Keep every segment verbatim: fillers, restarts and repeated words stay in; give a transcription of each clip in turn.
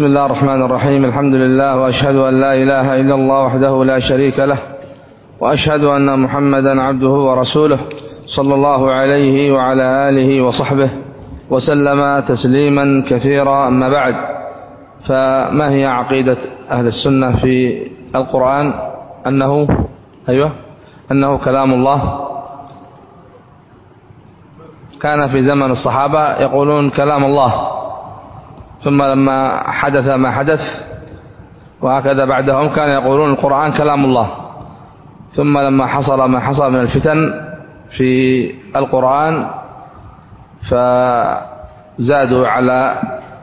بسم الله الرحمن الرحيم. الحمد لله، وأشهد أن لا إله إلا الله وحده لا شريك له، وأشهد أن محمدا عبده ورسوله صلى الله عليه وعلى آله وصحبه وسلم تسليما كثيرا. أما بعد، فما هي عقيدة أهل السنة في القرآن؟ أنه أيوة أنه كلام الله. كان في زمن الصحابة يقولون كلام الله، ثم لما حدث ما حدث وهكذا بعدهم كان يقولون القرآن كلام الله، ثم لما حصل ما حصل من الفتن في القرآن فزادوا على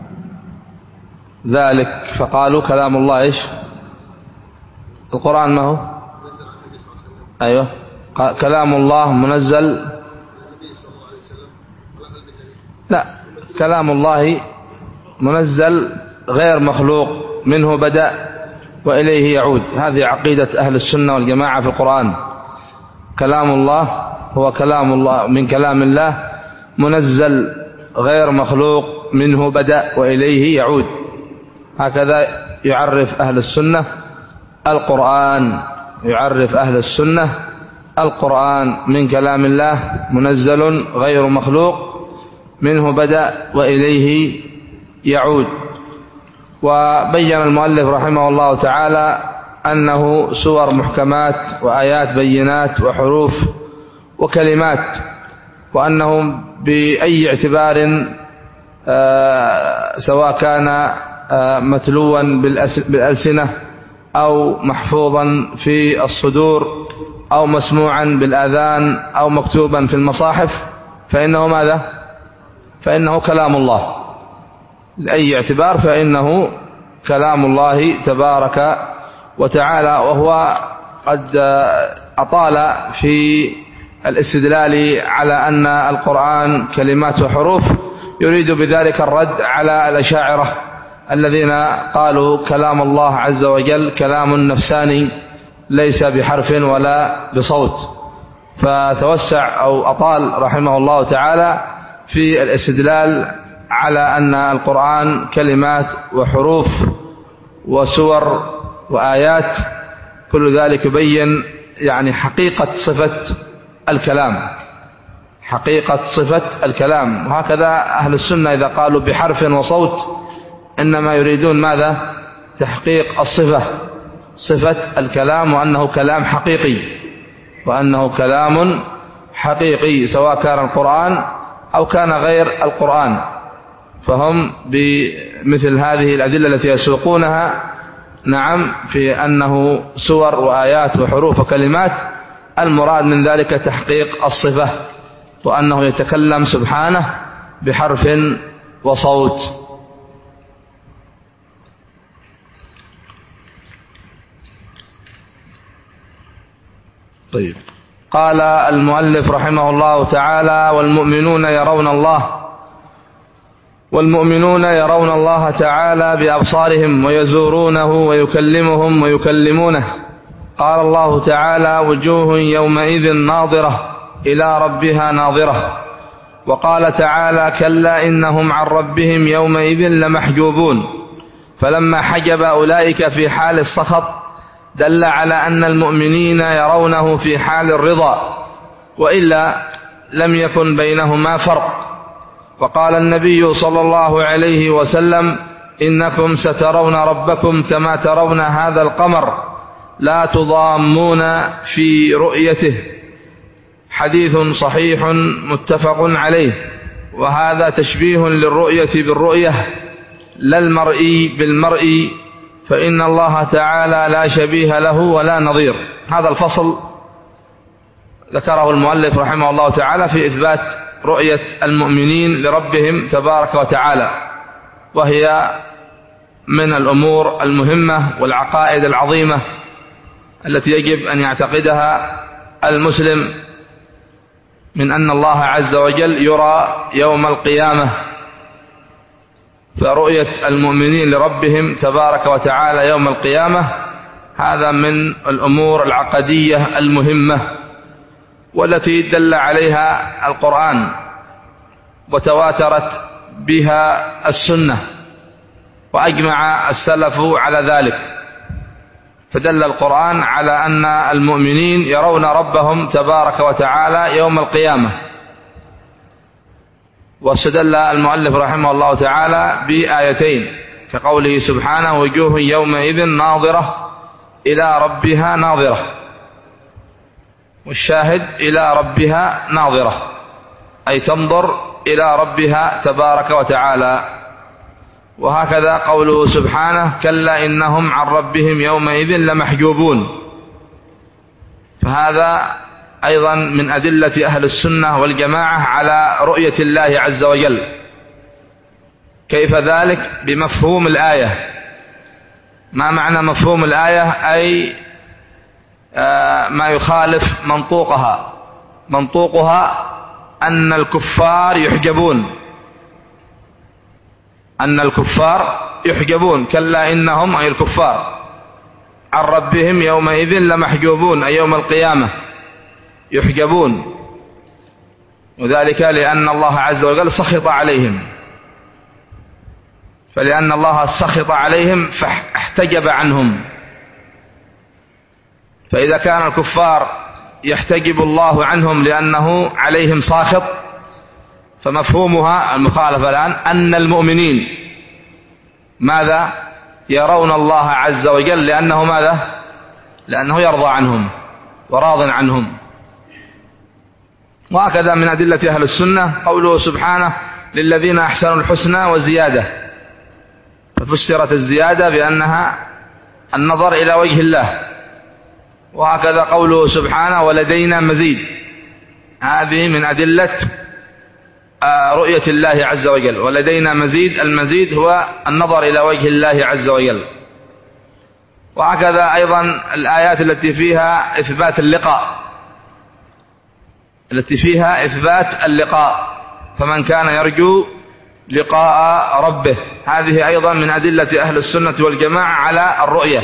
ذلك فقالوا كلام الله إيش؟ القرآن ما هو؟ أيوه كلام الله منزل. لا، كلام الله منزل غير مخلوق، منه بدأ وإليه يعود. هذه عقيدة أهل السنة والجماعة في القرآن. كلام الله هو كلام الله من كلام الله منزل غير مخلوق، منه بدأ وإليه يعود. هكذا يعرف أهل السنة القرآن، يعرف أهل السنة القرآن من كلام الله منزل غير مخلوق، منه بدأ وإليه يعود. وبين المؤلف رحمه الله تعالى أنه سور محكمات وآيات بينات وحروف وكلمات، وأنه بأي اعتبار سواء كان متلوا بالألسنة أو محفوظا في الصدور أو مسموعا بالآذان أو مكتوبا في المصاحف فإنه ماذا؟ فإنه كلام الله. لأي اعتبار فإنه كلام الله تبارك وتعالى. وهو قد أطال في الاستدلال على أن القرآن كلمات وحروف، يريد بذلك الرد على الأشاعرة الذين قالوا كلام الله عز وجل كلام نفساني ليس بحرف ولا بصوت. فتوسع أو أطال رحمه الله تعالى في الاستدلال على أن القرآن كلمات وحروف وسور وآيات، كل ذلك يبين يعني حقيقة صفة الكلام، حقيقة صفة الكلام. وهكذا أهل السنة إذا قالوا بحرف وصوت إنما يريدون ماذا؟ تحقيق الصفة، صفة الكلام، وأنه كلام حقيقي، وأنه كلام حقيقي سواء كان القرآن أو كان غير القرآن. فهم بمثل هذه الأدلة التي يسوقونها نعم في أنه سور وآيات وحروف وكلمات، المراد من ذلك تحقيق الصفة، وأنه يتكلم سبحانه بحرف وصوت. طيب، قال المؤلف رحمه الله تعالى: والمؤمنون يرون الله والمؤمنون يرون الله تعالى بأبصارهم ويزورونه ويكلمهم ويكلمونه. قال الله تعالى: وجوه يومئذ ناظرة إلى ربها ناظرة. وقال تعالى: كلا إنهم عن ربهم يومئذ لمحجوبون. فلما حجب أولئك في حال السخط دل على أن المؤمنين يرونه في حال الرضا، وإلا لم يكن بينهما فرق. وقال النبي صلى الله عليه وسلم: إنكم سترون ربكم كما ترون هذا القمر لا تضامون في رؤيته. حديث صحيح متفق عليه. وهذا تشبيه للرؤية بالرؤية لا المرئي بالمرئي، فإن الله تعالى لا شبيه له ولا نظير. هذا الفصل ذكره المؤلف رحمه الله تعالى في إثبات رؤية المؤمنين لربهم تبارك وتعالى، وهي من الأمور المهمة والعقائد العظيمة التي يجب أن يعتقدها المسلم، من أن الله عز وجل يرى يوم القيامة. فرؤية المؤمنين لربهم تبارك وتعالى يوم القيامة هذا من الأمور العقدية المهمة، والتي دل عليها القرآن وتواترت بها السنة. وأجمع السلف على ذلك، فدل القرآن على أن المؤمنين يرون ربهم تبارك وتعالى يوم القيامة. واستدل المؤلف رحمه الله تعالى بآيتين كقوله سبحانه: وجوه يومئذ ناظرة إلى ربها ناظرة، والشاهد إلى ربها ناظرة أي تنظر إلى ربها تبارك وتعالى. وهكذا قوله سبحانه: كلا إنهم عن ربهم يومئذ لمحجوبون. فهذا أيضا من أدلة أهل السنة والجماعة على رؤية الله عز وجل. كيف ذلك؟ بمفهوم الآية. ما معنى مفهوم الآية؟ أي آه ما يخالف منطوقها. منطوقها أن الكفار يحجبون، أن الكفار يحجبون. كلا إنهم أي الكفار عن ربهم يومئذ لمحجوبون أي يوم القيامة يحجبون، وذلك لأن الله عز وجل سخط عليهم، فلأن الله سخط عليهم فاحتجب عنهم. فإذا كان الكفار يحتجب الله عنهم لأنه عليهم ساخط، فمفهومها المخالفة الآن أن المؤمنين ماذا؟ يرون الله عز وجل لأنه ماذا؟ لأنه يرضى عنهم وراض عنهم. وهكذا من أدلة أهل السنة قوله سبحانه: للذين أحسنوا الحسنى وزيادة، ففسرت الزيادة بأنها النظر إلى وجه الله. وهكذا قوله سبحانه: ولدينا مزيد، هذه من أدلة رؤية الله عز وجل. ولدينا مزيد، المزيد هو النظر إلى وجه الله عز وجل. وهكذا أيضا الآيات التي فيها إثبات اللقاء، التي فيها إثبات اللقاء، فمن كان يرجو لقاء ربه، هذه أيضا من أدلة أهل السنة والجماعة على الرؤية،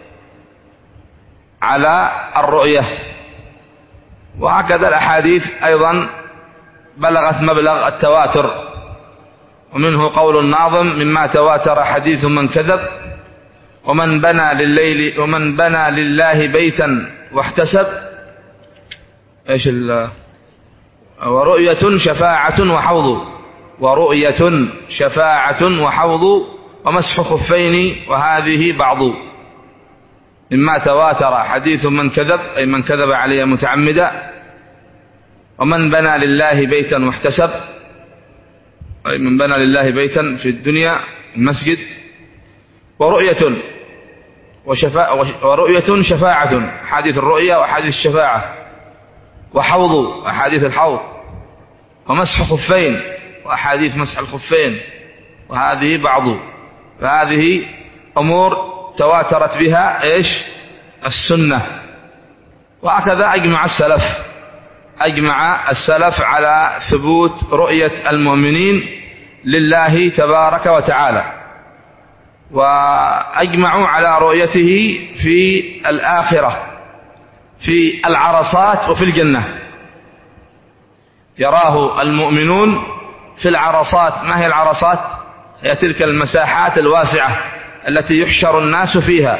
على الرؤية. وهكذا الأحاديث أيضا بلغت مبلغ التواتر، ومنه قول الناظم: مما تواتر حديث من كذب، ومن بنى لليل ومن بنى لله بيتا واحتسب ايش ال ورؤية شفاعة وحوض، ورؤية شفاعة وحوض، ومسح خفين وهذه بعض. مما تواتر حديث من كذب أي من كذب عليه متعمدا، ومن بنى لله بيتا واحتسب أي من بنى لله بيتا في الدنيا المسجد، ورؤية وشفاعة ورؤية شفاعة، حديث الرؤية وحديث الشفاعة، وحوض أحاديث الحوض، ومسح خفين وأحاديث مسح الخفين، وهذه بعض. فهذه أمور تواترت بها إيش؟ السنة. وهكذا أجمع السلف أجمع السلف على ثبوت رؤية المؤمنين لله تبارك وتعالى، وأجمعوا على رؤيته في الآخرة في العرصات وفي الجنة. يراه المؤمنون في العرصات. ما هي العرصات؟ هي تلك المساحات الواسعة التي يحشر الناس فيها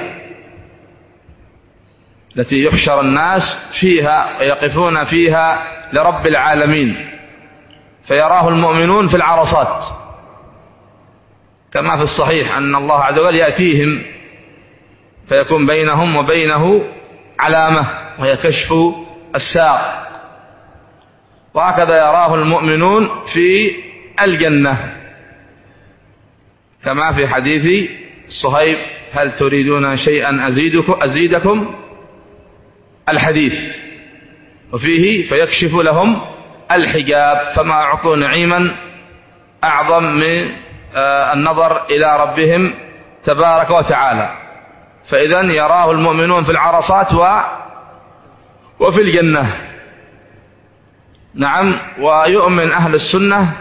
التي يحشر الناس فيها ويقفون فيها لرب العالمين، فيراه المؤمنون في العرصات، كما في الصحيح أن الله عز وجل يأتيهم فيكون بينهم وبينه علامة وهي كشف الساق. وهكذا يراه المؤمنون في الجنة، كما في حديث صهيب: هل تريدون شيئا أزيدكم, أزيدكم الحديث. وفيه: فيكشف لهم الحجاب، فما أعطوا نعيما أعظم من النظر إلى ربهم تبارك وتعالى. فإذا يراه المؤمنون في العرصات و وفي الجنة. نعم. ويؤمن أهل السنة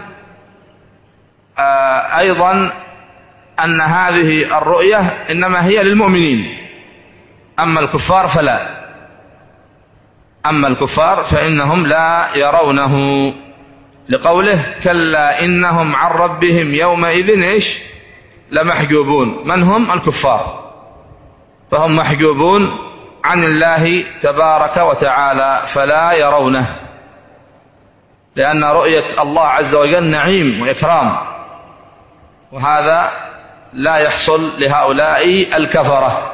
أيضا أن هذه الرؤية إنما هي للمؤمنين، أما الكفار فلا، أما الكفار فإنهم لا يرونه، لقوله: كلا إنهم عن ربهم يومئذ إيش؟ لمحجوبون. من هم؟ الكفار، فهم محجوبون عن الله تبارك وتعالى فلا يرونه، لأن رؤية الله عز وجل نعيم وإكرام، وهذا لا يحصل لهؤلاء الكفرة.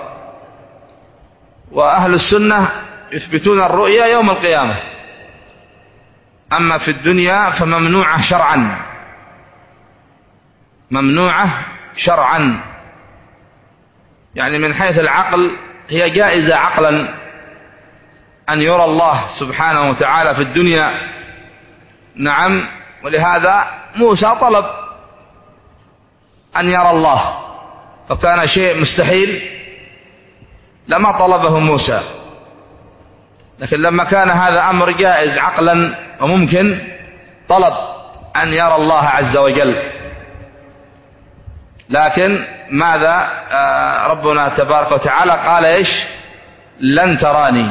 وأهل السنة يثبتون الرؤية يوم القيامة، أما في الدنيا فممنوعة شرعا، ممنوعة شرعا، يعني من حيث العقل هي جائزة عقلا أن يرى الله سبحانه وتعالى في الدنيا. نعم، ولهذا موسى طلب أن يرى الله، فكان شيء مستحيل لما طلبه موسى، لكن لما كان هذا أمر جائز عقلا وممكن طلب أن يرى الله عز وجل. لكن ماذا آه ربنا تبارك وتعالى قال إيش؟ لن تراني.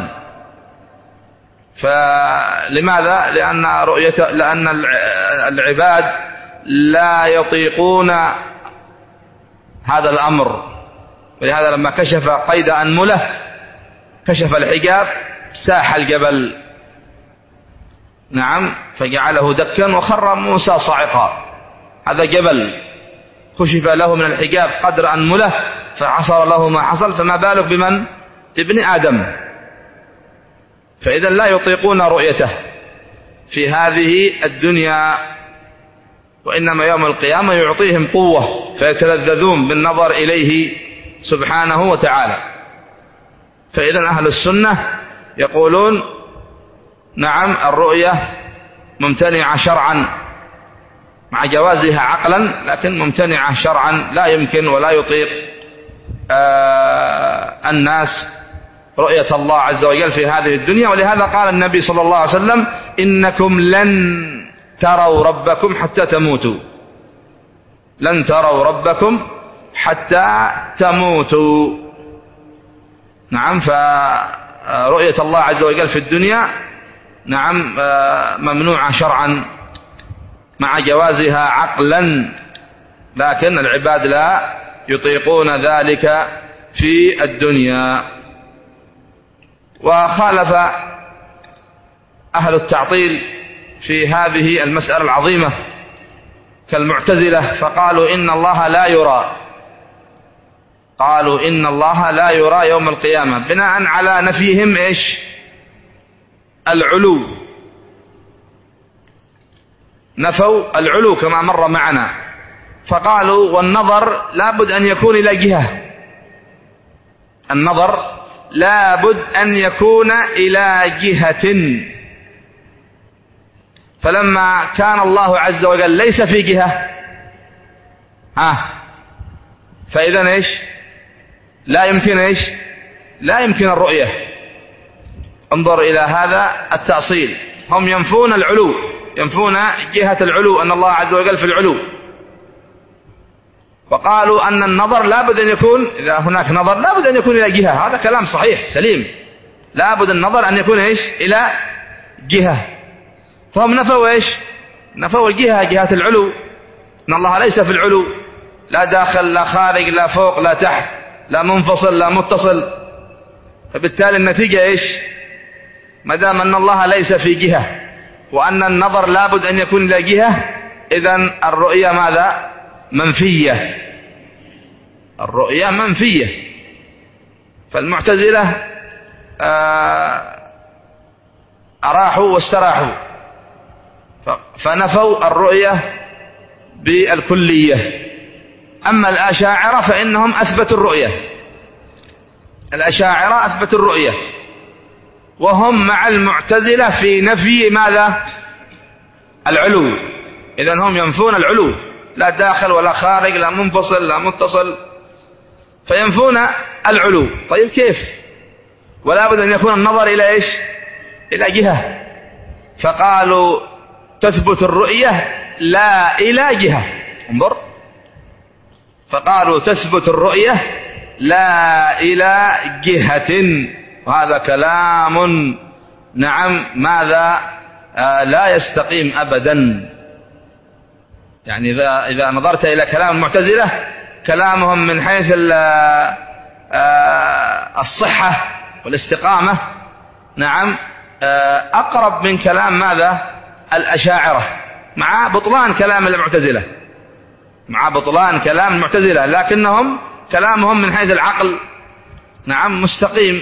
فلماذا؟ لأن رؤية لأن العباد لا يطيقون هذا الأمر، ولهذا لما كشف قيد أنملة كشف الحجاب ساح الجبل، نعم، فجعله دكا وخر موسى صاعقا. هذا جبل كشف له من الحجاب قدر أنملة فحصل له ما حصل، فما بالك بمن؟ ابن آدم. فإذا لا يطيقون رؤيته في هذه الدنيا، وإنما يوم القيامة يعطيهم قوة فيتلذذون بالنظر إليه سبحانه وتعالى. فإذا أهل السنة يقولون نعم الرؤية ممتنعة شرعا مع جوازها عقلا، لكن ممتنعة شرعا، لا يمكن ولا يطيق آه الناس رؤية الله عز وجل في هذه الدنيا. ولهذا قال النبي صلى الله عليه وسلم إنكم لن تروا ربكم حتى تموتوا، لن تروا ربكم حتى تموتوا. نعم، فرؤية الله عز وجل في الدنيا نعم ممنوعة شرعا مع جوازها عقلا، لكن العباد لا يطيقون ذلك في الدنيا. وخالف أهل التعطيل في هذه المسألة العظيمة كالمعتزلة، فقالوا إن الله لا يرى، قالوا إن الله لا يرى يوم القيامة بناء على نفيهم إيش؟ العلو، نفوا العلو كما مر معنا، فقالوا والنظر لابد أن يكون إلى جهة، النظر لابد أن يكون إلى جهة، فلما كان الله عز وجل ليس في جهة ها فإذا إيش؟ لا يمكن إيش؟ لا يمكن الرؤية. انظر إلى هذا التأصيل، هم ينفون العلو، ينفون جهة العلو، أن الله عز وجل في العلو، وقالوا أن النظر لابد أن يكون، إذا هناك نظر لابد أن يكون إلى جهة. هذا كلام صحيح سليم، لابد النظر أن يكون إيش؟ إلى جهة. فهم نفوا إيش؟ نفوا الجهة، جهة العلو، أن الله ليس في العلو، لا داخل لا خارج لا فوق لا تحت لا منفصل لا متصل. فبالتالي النتيجة إيش؟ ما دام أن الله ليس في جهة وأن النظر لابد أن يكون إلى جهة، إذن الرؤية ماذا؟ منفية، الرؤية منفية. فالمعتزلة أراحوا واستراحوا فنفوا الرؤية بالكلية. أما الأشاعرة فإنهم أثبتوا الرؤية، الأشاعرة أثبتوا الرؤية، وهم مع المعتزلة في نفي ماذا؟ العلو. إذن هم ينفون العلو، لا داخل ولا خارج لا منفصل لا متصل، فينفون العلو. طيب كيف؟ ولا بد أن يكون النظر إلى إيش؟ إلى جهة. فقالوا تثبت الرؤية لا إلى جهة، انظر، فقالوا تثبت الرؤية لا إلى جهة، وهذا كلام نعم ماذا آه لا يستقيم أبدا. يعني إذا, إذا نظرت إلى كلام المعتزلة كلامهم من حيث الصحة والاستقامة نعم أقرب من كلام ماذا الأشاعرة، مع بطلان كلام المعتزلة، مع بطلان كلام المعتزلة، لكنهم كلامهم من حيث العقل نعم مستقيم،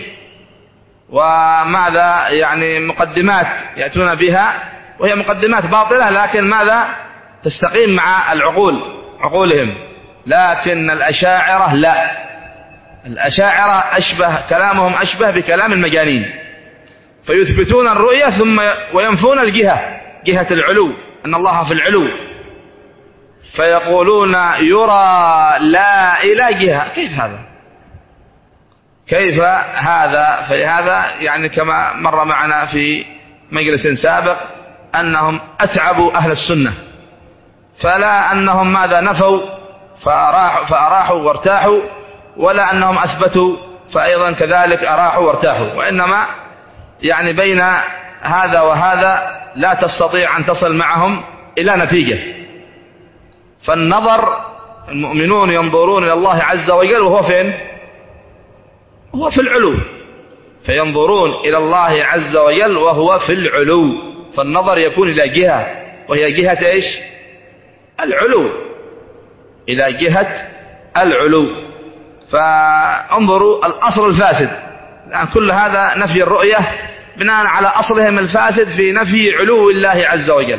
وماذا يعني مقدمات يأتون بها وهي مقدمات باطلة، لكن ماذا تستقيم مع العقول عقولهم. لكن الأشاعرة لا، الأشاعرة أشبه كلامهم أشبه بكلام المجانين، فيثبتون الرؤية ثم وينفون الجهة، جهة العلو، أن الله في العلو، فيقولون يرى لا إلى جهة. كيف هذا؟ كيف هذا؟ فهذا يعني كما مر معنا في مجلس سابق أنهم أتعبوا أهل السنة، فلا أنهم ماذا نفوا فأراحوا, فأراحوا وارتاحوا، ولا أنهم أثبتوا فأيضا كذلك أراحوا وارتاحوا، وإنما يعني بين هذا وهذا لا تستطيع أن تصل معهم إلى نتيجة. فالنظر المؤمنون ينظرون إلى الله عز وجل وهو فين؟ هو في العلو، فينظرون إلى الله عز وجل وهو في العلو، فالنظر يكون إلى جهة، وهي جهة إيش؟ العلو، إلى جهة العلو. فانظروا الأصل الفاسد، الآن كل هذا نفي الرؤية بناء على أصلهم الفاسد في نفي علو الله عز وجل،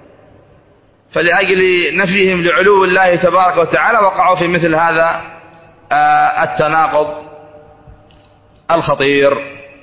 فلأجل نفيهم لعلو الله تبارك وتعالى وقعوا في مثل هذا التناقض الخطير.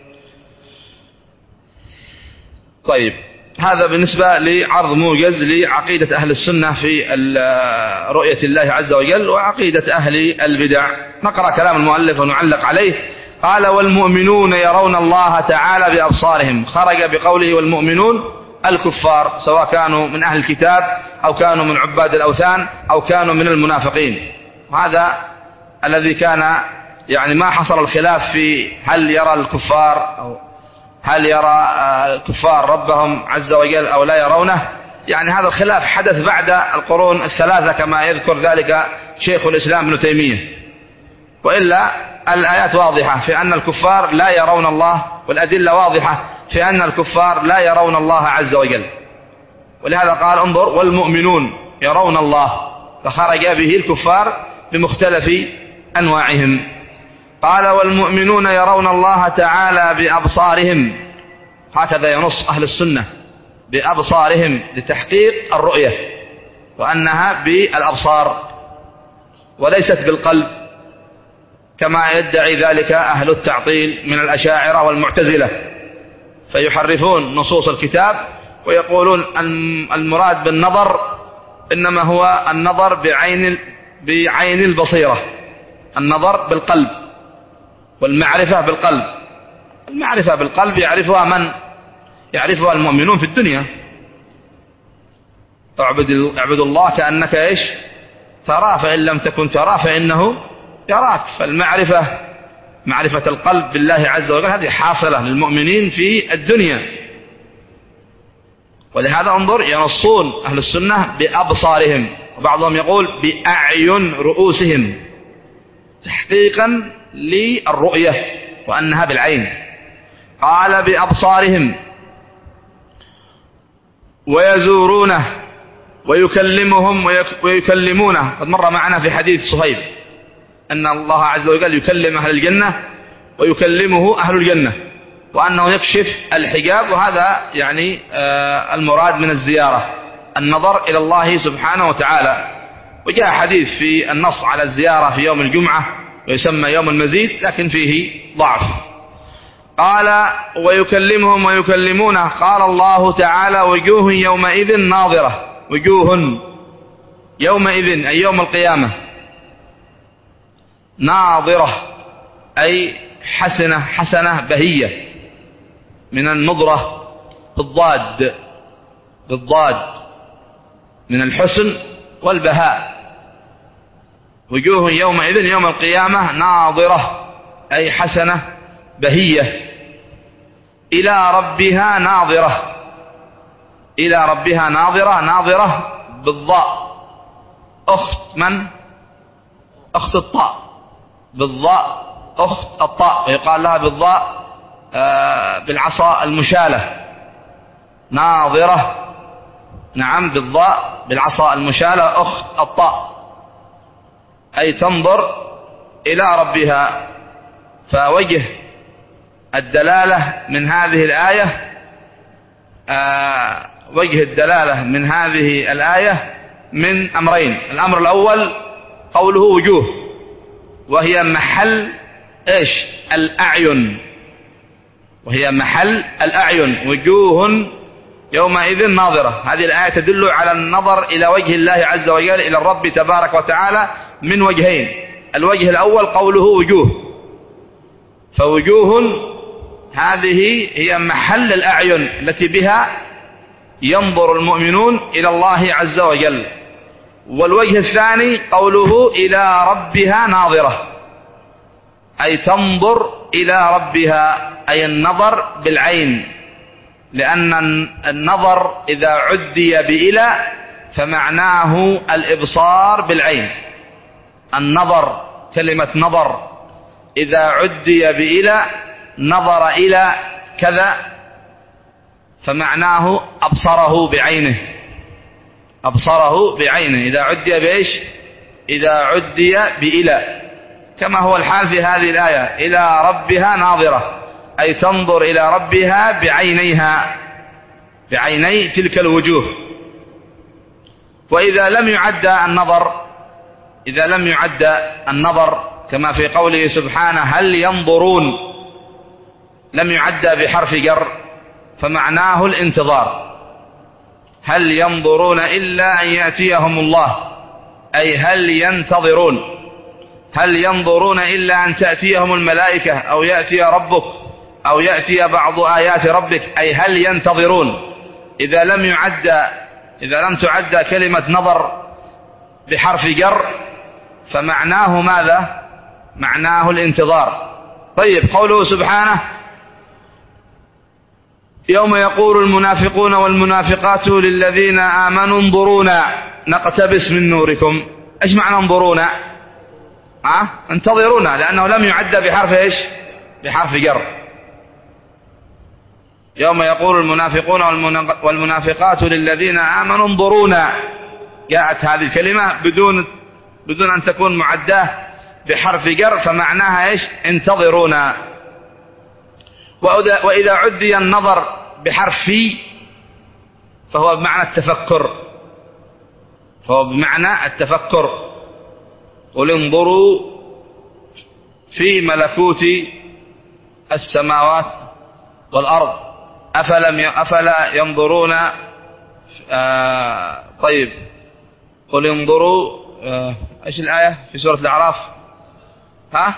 طيب، هذا بالنسبة لعرض موجز لعقيدة أهل السنة في رؤية الله عز وجل وعقيدة أهل البدع. نقرأ كلام المؤلف ونعلق عليه. قال: والمؤمنون يرون الله تعالى بأبصارهم. خرج بقوله والمؤمنون الكفار، سواء كانوا من أهل الكتاب أو كانوا من عباد الأوثان أو كانوا من المنافقين. هذا الذي كان يعني ما حصل الخلاف في هل يرى الكفار أو هل يرى الكفار ربهم عز وجل أو لا يرونه. يعني هذا الخلاف حدث بعد القرون الثلاثة كما يذكر ذلك شيخ الإسلام ابن تيمية، وإلا الآيات واضحة في أن الكفار لا يرون الله، والأدلة واضحة في أن الكفار لا يرون الله عز وجل. ولهذا قال: انظر والمؤمنون يرون الله، فخرج به الكفار بمختلف أنواعهم. قال: والمؤمنون يرون الله تعالى بأبصارهم. هكذا ينص أهل السنة، بأبصارهم، لتحقيق الرؤية، وأنها بالأبصار وليست بالقلب كما يدعي ذلك أهل التعطيل من الأشاعرة والمعتزلة، فيحرفون نصوص الكتاب ويقولون المراد بالنظر إنما هو النظر بعين بعين البصيرة، النظر بالقلب، والمعرفة بالقلب. المعرفة بالقلب يعرفها من؟ يعرفها المؤمنون في الدنيا. اعبد اعبد الله كأنك ايش؟ تراه، فإن لم تكن تراه فإنه يراك. فالمعرفة، معرفة القلب بالله عز وجل، هذه حاصلة للمؤمنين في الدنيا. ولهذا انظر ينصون أهل السنة بأبصارهم، وبعضهم يقول بأعين رؤوسهم، تحقيقا للرؤية وأنها بالعين. قال: بأبصارهم ويزورونه ويكلمهم ويكلمونه. قد مر معنا في حديث صهيب أن الله عز وجل يكلم أهل الجنة ويكلمه أهل الجنة، وأنه يكشف الحجاب، وهذا يعني المراد من الزيارة النظر إلى الله سبحانه وتعالى. وجاء حديث في النص على الزيارة في يوم الجمعة ويسمى يوم المزيد، لكن فيه ضعف. قال: ويكلمهم ويكلمونه. قال الله تعالى: وجوه يومئذ ناظرة. وجوه يومئذ أي يوم القيامة ناظرة، أي حسنة، حسنة بهية، من النظرة بالضاد، بالضاد من الحسن والبهاء. وجوه يومئذ يوم القيامة ناظرة، أي حسنة بهية، إلى ربها ناظرة. إلى ربها ناظرة، ناظرة بالضاء، أخت من؟ أخت الطاء بالضاء، أخت الطاء، ويقال لها بالضاء آه بالعصا المشالة ناظرة. نعم، بالضاء بالعصا المشالة أخت الطاء، أي تنظر إلى ربها. فوجه الدلالة من هذه الآية آه وجه الدلالة من هذه الآية من أمرين. الأمر الأول قوله وجوه، وهي محل إيش؟ الأعين، وهي محل الأعين. وجوه يومئذ ناظرة، هذه الآية تدل على النظر إلى وجه الله عز وجل، إلى الرب تبارك وتعالى من وجهين. الوجه الأول قوله وجوه، فوجوه هذه هي محل الأعين التي بها ينظر المؤمنون إلى الله عز وجل. والوجه الثاني قوله إلى ربها ناظرة، أي تنظر إلى ربها، أي النظر بالعين، لأن النظر إذا عدي بإلى فمعناه الإبصار بالعين. النظر، كلمة نظر إذا عدي بإلى نظر إلى كذا فمعناه أبصره بعينه، أبصره بعينه إذا عدي بإيش؟ إذا عدي بإلى، كما هو الحال في هذه الآية إلى ربها ناظرة، أي تنظر إلى ربها بعينيها، بعيني تلك الوجوه. وإذا لم يعد النظر، إذا لم يعد النظر كما في قوله سبحانه هل ينظرون، لم يعد بحرف جر، فمعناه الانتظار. هل ينظرون إلا أن يأتيهم الله، أي هل ينتظرون. هل ينظرون إلا أن تأتيهم الملائكة أو يأتي ربك أو يأتي بعض آيات ربك، أي هل ينتظرون. إذا لم يعد إذا لم تعد كلمة نظر بحرف جر فمعناه ماذا؟ معناه الانتظار. طيب، قوله سبحانه يوم يقول المنافقون والمنافقات للذين آمنوا انظرونا نقتبس من نوركم. ايش معنى انظرونا؟ ها؟ انتظرونا، لأنه لم يعد بحرف ايش؟ بحرف جر. يوم يقول المنافقون والمنافقات للذين آمنوا انظرونا، جاءت هذه الكلمة بدون بدون أن تكون معداه بحرف جر، فمعناها ايش؟ انتظرونا. وإذا عدي النظر بحرف في فهو بمعنى التفكر، فهو بمعنى التفكر. قل انظروا في ملكوت السماوات والأرض أفلم أفلا ينظرون. آه طيب، قل انظروا آه ايش الآية في سورة الأعراف؟ ها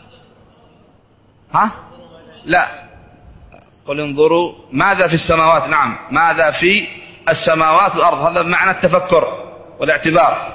ها لا، قل انظروا ماذا في السماوات. نعم، ماذا في السماوات والأرض، هذا بمعنى التفكر والاعتبار.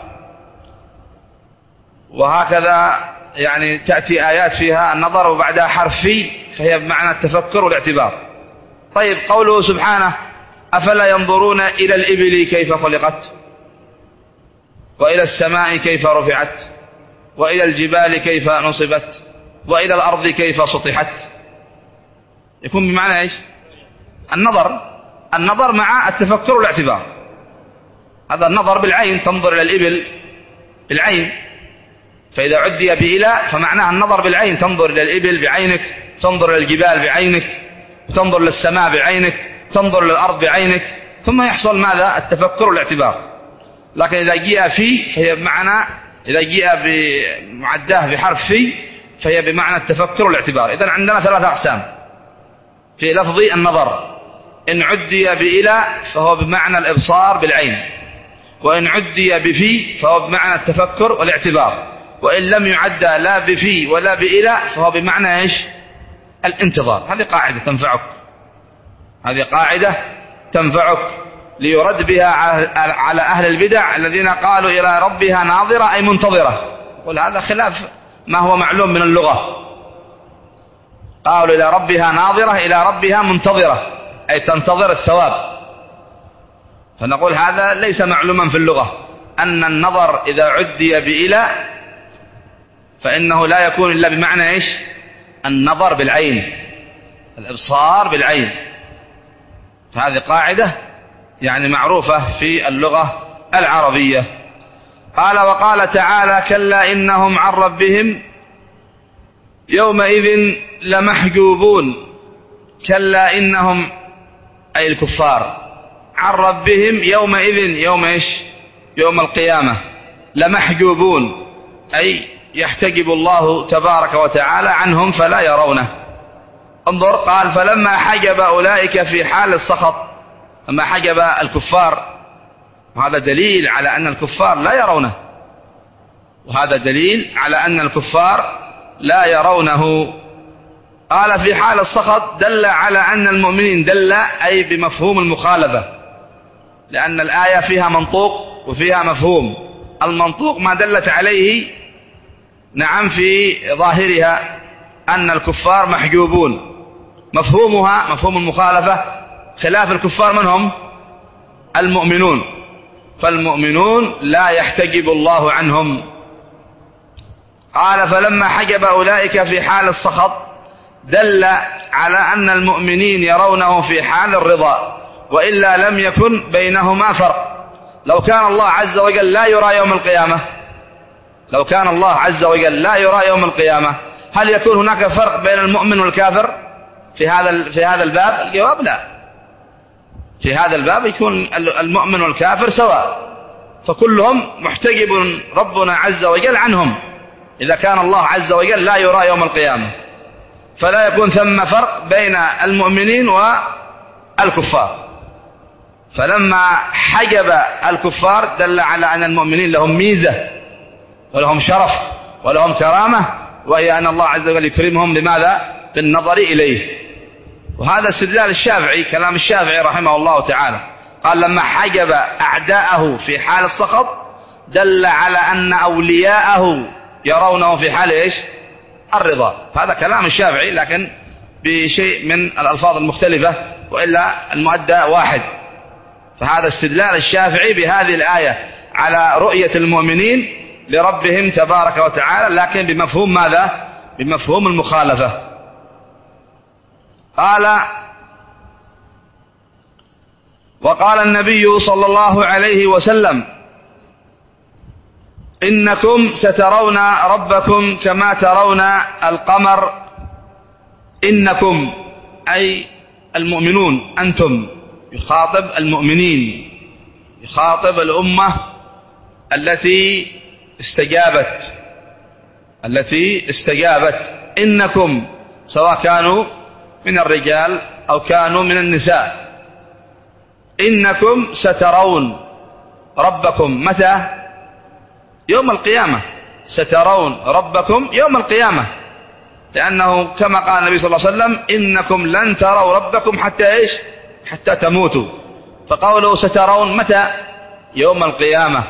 وهكذا يعني تأتي آيات فيها النظر وبعدها حرف في، فهي بمعنى التفكر والاعتبار. طيب، قوله سبحانه أفلا ينظرون إلى الإبل كيف خلقت، وإلى السماء كيف رفعت، وإلى الجبال كيف نصبت، وإلى الأرض كيف سطحت، يكون بمعنى إيش؟ النظر. النظر مع التفكر والاعتبار. هذا النظر بالعين، تنظر إلى الإبل بالعين، فإذا عدي بإلى فمعناها النظر بالعين، تنظر إلى الإبل بعينك، تنظر إلى الجبال بعينك، تنظر للسماء بعينك، تنظر للأرض بعينك، ثم يحصل ماذا؟ التفكر والاعتبار. لكن إذا جاء في فهي بمعنى، إذا جاء بمعداه بحرف في فهي بمعنى التفكر والاعتبار. إذن عندنا ثلاثة أقسام في لفظ النظر. إن عدي بإلى فهو بمعنى الإبصار بالعين، وإن عدي بفي فهو بمعنى التفكر والاعتبار، وإن لم يعد لا بفي ولا بإلى فهو بمعنى إيش؟ الانتظار. هذه قاعدة تنفعك، هذه قاعدة تنفعك ليرد بها على أهل البدع الذين قالوا إلى ربها ناظرة أي منتظرة. قل هذا خلاف ما هو معلوم من اللغة. قالوا إلى ربها ناظرة إلى ربها منتظرة أي تنتظر الثواب. فنقول هذا ليس معلوما في اللغة، أن النظر إذا عدي بإلى فإنه لا يكون إلا بمعنى إيش؟ النظر بالعين، الإبصار بالعين. هذه قاعدة يعني معروفة في اللغة العربية. قال وقال تعالى كلا إنهم عن ربهم يومئذ لمحجوبون. كلا إنهم أي الكفار عن ربهم يومئذ يوم إيش؟ يوم القيامة لمحجوبون، أي يحتجب الله تبارك وتعالى عنهم فلا يرونه. انظر قال فلما حجب أولئك في حال السخط، لما حجب الكفار، وهذا دليل على أن الكفار لا يرونه، وهذا دليل على أن الكفار لا يرونه. قال في حال السخط دل على أن المؤمنين، دل أي بمفهوم المخالفة، لأن الآية فيها منطوق وفيها مفهوم. المنطوق ما دلت عليه نعم في ظاهرها أن الكفار محجوبون، مفهومها مفهوم المخالفة خلاف الكفار من هم؟ المؤمنون، فالمؤمنون لا يحتجب الله عنهم. قال فلما حجب أولئك في حال السخط دل على أن المؤمنين يرونه في حال الرضا، وإلا لم يكن بينهما فرق. لو كان الله عز وجل لا يرى يوم القيامة، لو كان الله عز وجل لا يرى يوم القيامة، هل يكون هناك فرق بين المؤمن والكافر في هذا في هذا الباب؟ الجواب لا. في هذا الباب يكون المؤمن والكافر سواء، فكلهم محتجب ربنا عز وجل عنهم إذا كان الله عز وجل لا يرى يوم القيامة، فلا يكون ثم فرق بين المؤمنين والكفار. فلما حجب الكفار دل على أن المؤمنين لهم ميزة ولهم شرف ولهم كرامة، وهي أن الله عز وجل يكرمهم بماذا؟ بالنظر إليه. وهذا استدلال الشافعي، كلام الشافعي رحمه الله تعالى، قال لما حجب أعداءه في حال السخط دل على أن أولياءه يرونه في حال إيش؟ الرضا. هذا كلام الشافعي لكن بشيء من الألفاظ المختلفة، وإلا المؤدى واحد. فهذا استدلال الشافعي بهذه الآية على رؤية المؤمنين لربهم تبارك وتعالى، لكن بمفهوم ماذا؟ بمفهوم المخالفة. قال وقال النبي صلى الله عليه وسلم إنكم سترون ربكم كما ترون القمر. إنكم أي المؤمنون، أنتم، يخاطب المؤمنين، يخاطب الأمة التي استجابت التي استجابت إنكم، سواء كانوا من الرجال أو كانوا من النساء. إنكم سترون ربكم متى؟ يوم القيامة. سترون ربكم يوم القيامة، لأنه كما قال النبي صلى الله عليه وسلم إنكم لن تروا ربكم حتى إيش؟ حتى تموتوا. فقوله سترون متى؟ يوم القيامة.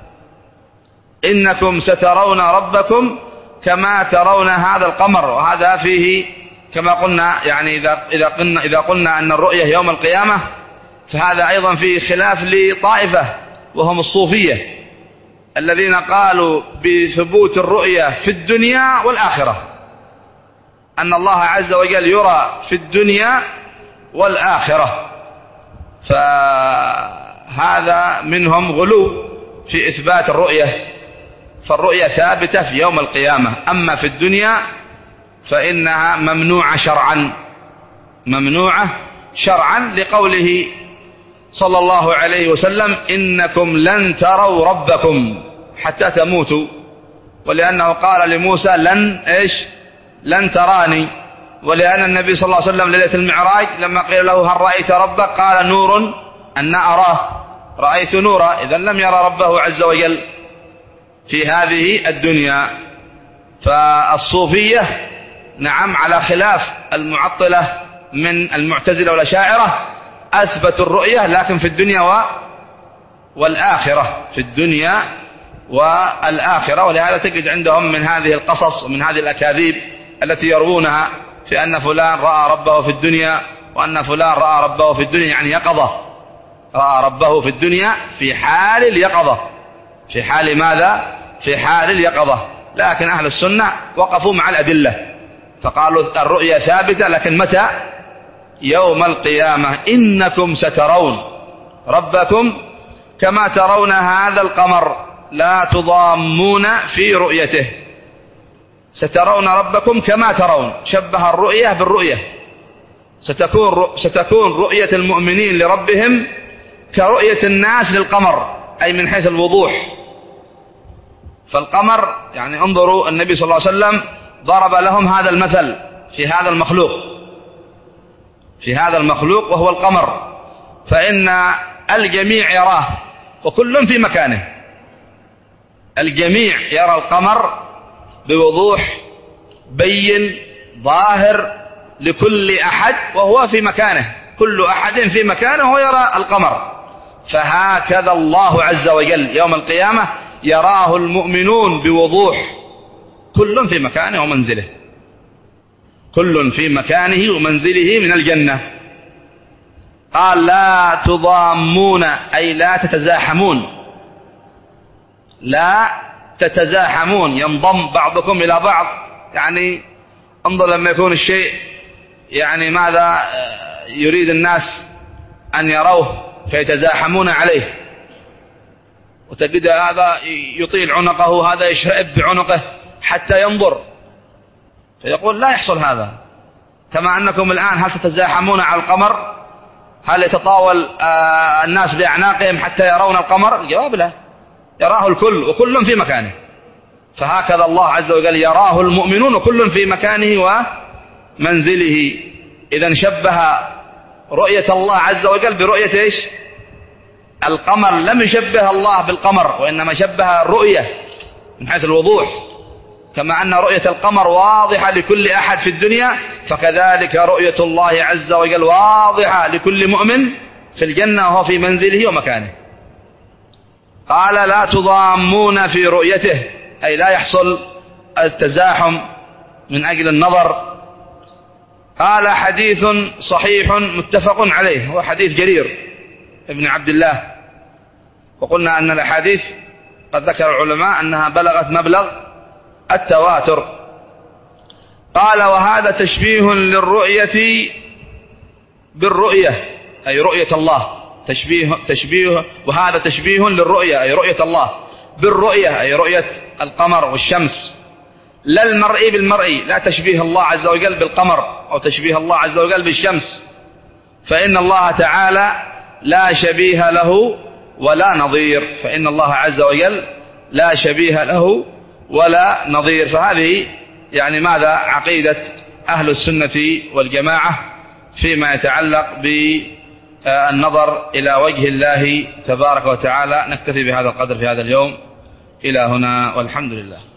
إنكم سترون ربكم كما ترون هذا القمر. وهذا فيه كما قلنا يعني إذا إذا قلنا إذا قلنا أن الرؤية يوم القيامة، فهذا أيضا فيه خلاف لطائفة وهم الصوفية الذين قالوا بثبوت الرؤية في الدنيا والآخرة، أن الله عز وجل يرى في الدنيا والآخرة. فهذا منهم غلو في إثبات الرؤية، فالرؤية ثابتة في يوم القيامة، أما في الدنيا فإنها ممنوعة شرعا، ممنوعة شرعا لقوله صلى الله عليه وسلم إنكم لن تروا ربكم حتى تموتوا، ولأنه قال لموسى لن إيش؟ لن تراني. ولأن النبي صلى الله عليه وسلم ليلة المعراج لما قيل له هل رأيت ربك؟ قال نور أن أراه، رأيت نورا. إذا لم يرى ربه عز وجل في هذه الدنيا. فالصوفية نعم على خلاف المعطلة من المعتزلة والأشاعرة أثبتوا الرؤية لكن في الدنيا والآخرة، في الدنيا والآخرة. ولهذا تجد عندهم من هذه القصص ومن هذه الأكاذيب التي يروونها في أن فلان رأى ربه في الدنيا، وأن فلان رأى ربه في الدنيا يعني يقظة، رأى ربه في الدنيا في حال اليقظة. في حال ماذا؟ في حال اليقظة. لكن أهل السنة وقفوا مع الأدلة فقالوا الرؤيا ثابتة، لكن متى؟ يوم القيامة. إنكم سترون ربكم كما ترون هذا القمر لا تضامون في رؤيته. سترون ربكم كما ترون، شبه الرؤية بالرؤية. ستكون ستكون رؤية المؤمنين لربهم كرؤية الناس للقمر، أي من حيث الوضوح. فالقمر يعني انظروا النبي صلى الله عليه وسلم ضرب لهم هذا المثل في هذا المخلوق في هذا المخلوق وهو القمر، فإن الجميع يراه وكل في مكانه. الجميع يرى القمر بوضوح بين ظاهر لكل أحد وهو في مكانه، كل أحد في مكانه ويرى القمر. فهكذا الله عز وجل يوم القيامة يراه المؤمنون بوضوح، كل في مكانه ومنزله، كل في مكانه ومنزله من الجنة. قال لا تضامون أي لا تتزاحمون، لا تتزاحمون ينضم بعضكم إلى بعض. يعني انظر لما يكون الشيء يعني ماذا يريد الناس أن يروه فيتزاحمون عليه، وتجد هذا يطيل عنقه هذا يشرئب بعنقه حتى ينظر، فيقول لا يحصل هذا. كما أنكم الآن هل تتزاحمون على القمر؟ هل يتطاول الناس بأعناقهم حتى يرون القمر؟ الجواب لا، يراه الكل وكل في مكانه. فهكذا الله عز وجل يراه المؤمنون وكل في مكانه ومنزله. إذا شبه رؤية الله عز وجل برؤية إيش؟ القمر. لم يشبه الله بالقمر، وإنما شبه الرؤية من حيث الوضوح. كما أن رؤية القمر واضحة لكل أحد في الدنيا، فكذلك رؤية الله عز وجل واضحة لكل مؤمن في الجنة وهو في منزله ومكانه. قال لا تضامون في رؤيته، أي لا يحصل التزاحم من أجل النظر. قال حديث صحيح متفق عليه، هو حديث جرير ابن عبد الله. وقلنا أن الأحاديث قد ذكر العلماء أنها بلغت مبلغ التواتر. قال وهذا تشبيه للرؤية بالرؤية، أي رؤية الله. تشبيه تشبيه وهذا تشبيه للرؤية أي رؤية الله بالرؤية، أي رؤية القمر والشمس. لا المرئي بالمرئي، لا تشبيه الله عز وجل بالقمر أو تشبيه الله عز وجل بالشمس، فإن الله تعالى لا شبيه له ولا نظير. فإن الله عز وجل لا شبيه له ولا نظير. فهذه يعني ماذا عقيدة أهل السنة والجماعة فيما يتعلق بالنظر إلى وجه الله تبارك وتعالى. نكتفي بهذا القدر في هذا اليوم، إلى هنا والحمد لله.